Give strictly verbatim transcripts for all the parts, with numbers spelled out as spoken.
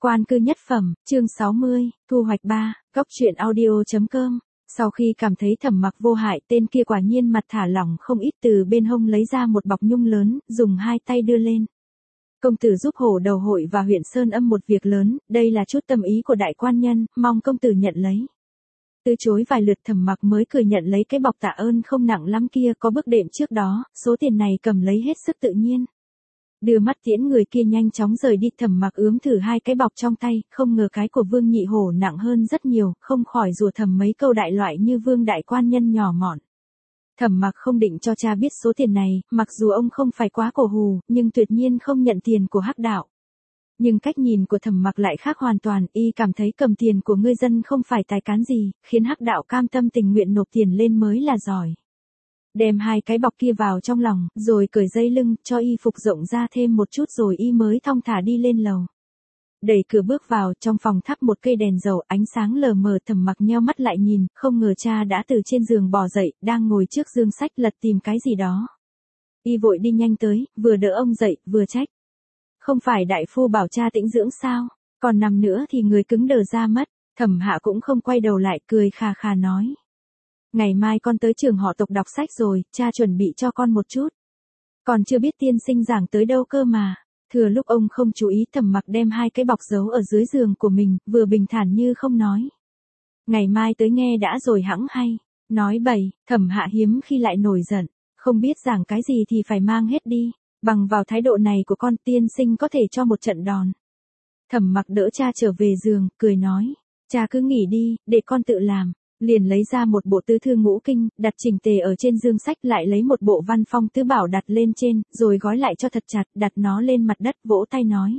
Quan cư nhất phẩm, chương sáu mươi, thu hoạch ba, góc truyện audio.com. Sau khi cảm thấy Thẩm Mặc vô hại, tên kia quả nhiên mặt thả lỏng không ít, từ bên hông lấy ra một bọc nhung lớn, dùng hai tay đưa lên. Công tử giúp Hổ Đầu hội và huyện Sơn Âm một việc lớn, đây là chút tâm ý của đại quan nhân, mong công tử nhận lấy. Từ chối vài lượt, Thẩm Mặc mới cười nhận lấy cái bọc tạ ơn không nặng lắm kia, có bước đệm trước đó, số tiền này cầm lấy hết sức tự nhiên. Đưa mắt tiễn người kia nhanh chóng rời đi. Thẩm Mặc ướm thử hai cái bọc trong tay, không ngờ cái của Vương Nhị Hổ nặng hơn rất nhiều, không khỏi rủa thầm mấy câu đại loại như Vương đại quan nhân nhỏ mọn. Thẩm Mặc không định cho cha biết số tiền này, mặc dù ông không phải quá cổ hù, nhưng tuyệt nhiên không nhận tiền của Hắc đạo. Nhưng cách nhìn của Thẩm Mặc lại khác hoàn toàn, y cảm thấy cầm tiền của người dân không phải tài cán gì, khiến Hắc đạo cam tâm tình nguyện nộp tiền lên mới là giỏi. Đem hai cái bọc kia vào trong lòng, rồi cởi dây lưng, cho y phục rộng ra thêm một chút rồi y mới thong thả đi lên lầu. Đẩy cửa bước vào, trong phòng thắp một cây đèn dầu, ánh sáng lờ mờ. Thẩm Mặc nheo mắt lại nhìn, không ngờ cha đã từ trên giường bò dậy, đang ngồi trước giường sách lật tìm cái gì đó. Y vội đi nhanh tới, vừa đỡ ông dậy, vừa trách. Không phải đại phu bảo cha tĩnh dưỡng sao, còn nằm nữa thì người cứng đờ ra mất. Thẩm Hạ cũng không quay đầu lại, cười khà khà nói. Ngày mai con tới trường họ Tộc đọc sách rồi, cha chuẩn bị cho con một chút. Còn chưa biết tiên sinh giảng tới đâu cơ mà. Thừa lúc ông không chú ý, Thẩm Mặc đem hai cái bọc giấu ở dưới giường của mình, vừa bình thản như không nói. Ngày mai tới nghe đã rồi hẵng hay. Nói bậy. Thẩm Hạ hiếm khi lại nổi giận. Không biết giảng cái gì thì phải mang hết đi. Bằng vào thái độ này của con, tiên sinh có thể cho một trận đòn. Thẩm Mặc đỡ cha trở về giường, cười nói. Cha cứ nghỉ đi, để con tự làm. Liền lấy ra một bộ tứ thư ngũ kinh, đặt chỉnh tề ở trên giường sách, lại lấy một bộ văn phong tứ bảo đặt lên trên, rồi gói lại cho thật chặt, đặt nó lên mặt đất, vỗ tay nói.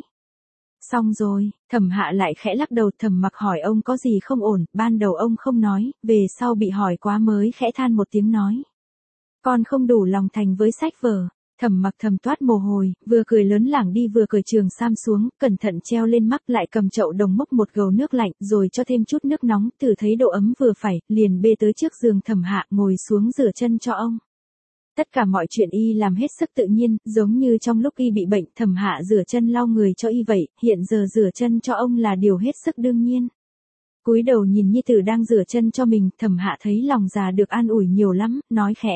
Xong rồi. Thẩm Hạ lại khẽ lắc đầu. Thẩm Mặc hỏi ông có gì không ổn, ban đầu ông không nói, về sau bị hỏi quá mới khẽ than một tiếng nói. Con không đủ lòng thành với sách vở. Thẩm Mặc thầm toát mồ hôi, vừa cười lớn lảng đi vừa cởi trường sam xuống, cẩn thận treo lên mắt, lại cầm chậu đồng múc một gầu nước lạnh, rồi cho thêm chút nước nóng, thử thấy độ ấm vừa phải, liền bê tới trước giường Thẩm Hạ, ngồi xuống rửa chân cho ông. Tất cả mọi chuyện y làm hết sức tự nhiên, giống như trong lúc y bị bệnh, Thẩm Hạ rửa chân lau người cho y vậy, hiện giờ rửa chân cho ông là điều hết sức đương nhiên. Cúi đầu nhìn nhi tử đang rửa chân cho mình, Thẩm Hạ thấy lòng già được an ủi nhiều lắm, nói khẽ.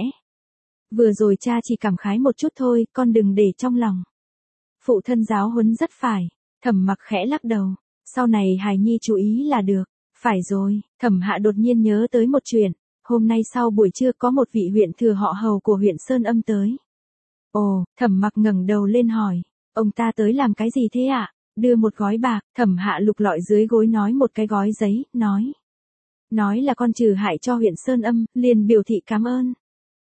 Vừa rồi cha chỉ cảm khái một chút thôi, con đừng để trong lòng. Phụ thân giáo huấn rất phải. Thẩm Mặc khẽ lắc đầu. Sau này hài nhi chú ý là được. Phải rồi. Thẩm Hạ đột nhiên nhớ tới một chuyện. Hôm nay sau buổi trưa có một vị huyện thừa họ Hầu của huyện Sơn Âm tới. Ồ. Thẩm Mặc ngẩng đầu lên hỏi. Ông ta tới làm cái gì thế ạ? Đưa một gói bạc. Thẩm Hạ lục lọi dưới gối nói một cái gói giấy, nói. Nói là con trừ hại cho huyện Sơn Âm, liền biểu thị cảm ơn.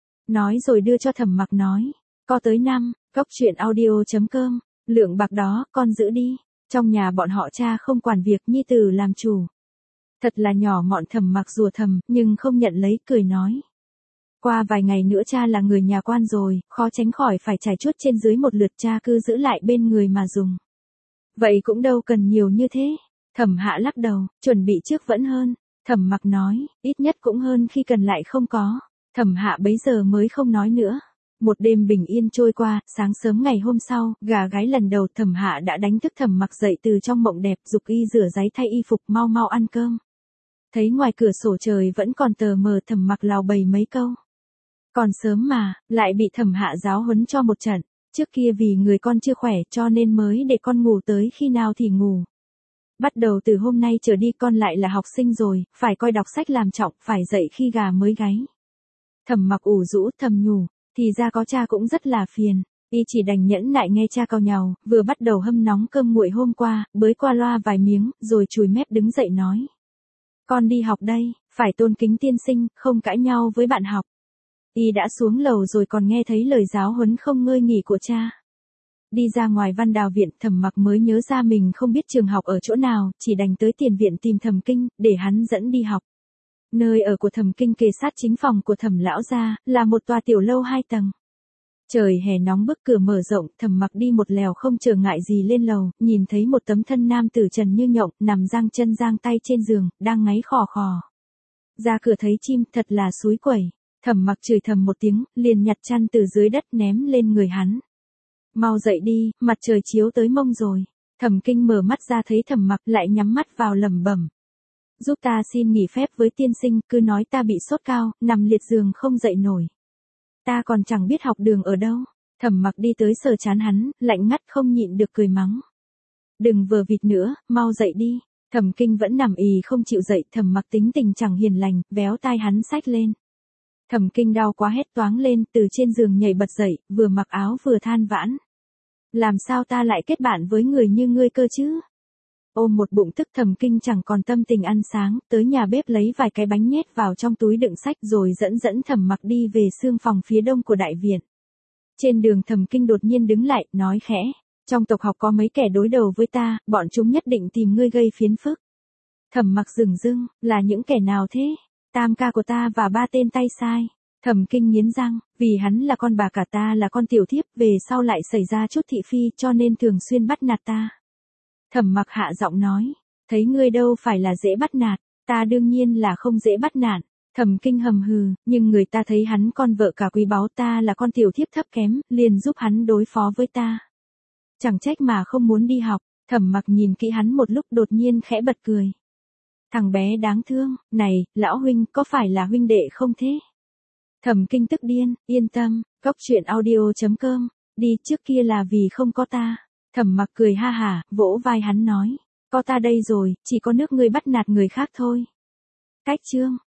Nói rồi đưa cho Thẩm Mặc nói. Có tới năm, góc truyện audio.com. Lượng bạc đó, con giữ đi. Trong nhà bọn họ cha không quản việc, nhi tử làm chủ. Thật là nhỏ mọn. Thẩm Mặc rủa thầm, nhưng không nhận lấy, cười nói. Qua vài ngày nữa cha là người nhà quan rồi, khó tránh khỏi phải trải chuốt trên dưới một lượt, cha cứ giữ lại bên người mà dùng. Vậy cũng đâu cần nhiều như thế. Thẩm Hạ lắc đầu, chuẩn bị trước vẫn hơn. Thẩm Mặc nói, ít nhất cũng hơn khi cần lại không có. Thẩm Hạ bấy giờ mới không nói nữa. Một đêm bình yên trôi qua, sáng sớm ngày hôm sau, gà gáy lần đầu, Thẩm Hạ đã đánh thức Thẩm Mặc dậy từ trong mộng đẹp, giục y rửa ráy thay y phục, mau mau ăn cơm. Thấy ngoài cửa sổ trời vẫn còn tờ mờ, Thẩm Mặc lào bày mấy câu. Còn sớm mà, lại bị Thẩm Hạ giáo huấn cho một trận. Trước kia vì người con chưa khỏe cho nên mới để con ngủ tới khi nào thì ngủ. Bắt đầu từ hôm nay trở đi con lại là học sinh rồi, phải coi đọc sách làm trọng, phải dậy khi gà mới gáy. Thẩm Mặc ủ rũ thầm nhủ, thì ra có cha cũng rất là phiền. Y chỉ đành nhẫn nại nghe cha càu nhàu, vừa bắt đầu hâm nóng cơm nguội hôm qua, bới qua loa vài miếng, rồi chùi mép đứng dậy nói. Con đi học đây, phải tôn kính tiên sinh, không cãi nhau với bạn học. Y đã xuống lầu rồi còn nghe thấy lời giáo huấn không ngơi nghỉ của cha. Đi ra ngoài Văn Đào viện, Thẩm Mặc mới nhớ ra mình không biết trường học ở chỗ nào, chỉ đành tới tiền viện tìm Thẩm Kinh, để hắn dẫn đi học. Nơi ở của Thẩm Kinh kề sát chính phòng của Thẩm lão gia, là một tòa tiểu lâu hai tầng. Trời hè nóng bức, cửa mở rộng, Thẩm Mặc đi một lèo không trở ngại gì lên lầu, nhìn thấy một tấm thân nam tử trần như nhộng, nằm giang chân giang tay trên giường, đang ngáy khò khò. Ra cửa thấy chim, thật là xúi quẩy. Thẩm Mặc chửi thầm một tiếng, liền nhặt chăn từ dưới đất ném lên người hắn. Mau dậy đi, mặt trời chiếu tới mông rồi. Thẩm Kinh mở mắt ra thấy Thẩm Mặc lại nhắm mắt vào lẩm bẩm. Giúp ta xin nghỉ phép với tiên sinh, cứ nói ta bị sốt cao, nằm liệt giường không dậy nổi. Ta còn chẳng biết học đường ở đâu. Thẩm Mặc đi tới sờ trán hắn, lạnh ngắt không nhịn được cười mắng. Đừng vờ vịt nữa, mau dậy đi. Thẩm Kinh vẫn nằm ì không chịu dậy, Thẩm Mặc tính tình chẳng hiền lành, véo tai hắn xách lên. Thẩm Kinh đau quá hét toáng lên, từ trên giường nhảy bật dậy, vừa mặc áo vừa than vãn. Làm sao ta lại kết bạn với người như ngươi cơ chứ? Ôm một bụng tức Thẩm Kinh chẳng còn tâm tình ăn sáng, tới nhà bếp lấy vài cái bánh nhét vào trong túi đựng sách rồi dẫn dẫn Thẩm Mặc đi về xương phòng phía đông của đại viện. Trên đường Thẩm Kinh đột nhiên đứng lại, nói khẽ. Trong tộc học có mấy kẻ đối đầu với ta, bọn chúng nhất định tìm ngươi gây phiền phức. Thẩm Mặc dửng dưng, là những kẻ nào thế? Tam ca của ta và ba tên tay sai. Thẩm Kinh nghiến răng, vì hắn là con bà cả ta là con tiểu thiếp, về sau lại xảy ra chút thị phi cho nên thường xuyên bắt nạt ta. Thẩm Mặc hạ giọng nói, thấy ngươi đâu phải là dễ bắt nạt, ta đương nhiên là không dễ bắt nạt. Thẩm Kinh hầm hừ, nhưng người ta thấy hắn con vợ cả quý báu, ta là con tiểu thiếp thấp kém, liền giúp hắn đối phó với ta. Chẳng trách mà không muốn đi học. Thẩm Mặc nhìn kỹ hắn một lúc đột nhiên khẽ bật cười. Thằng bé đáng thương, này, lão huynh, có phải là huynh đệ không thế? Thẩm Kinh tức điên, yên tâm, cóc truyện audio chấm com, đi, trước kia là vì không có ta. Thẩm Mặc cười ha hả, vỗ vai hắn nói, có ta đây rồi, chỉ có nước ngươi bắt nạt người khác thôi. Cách chương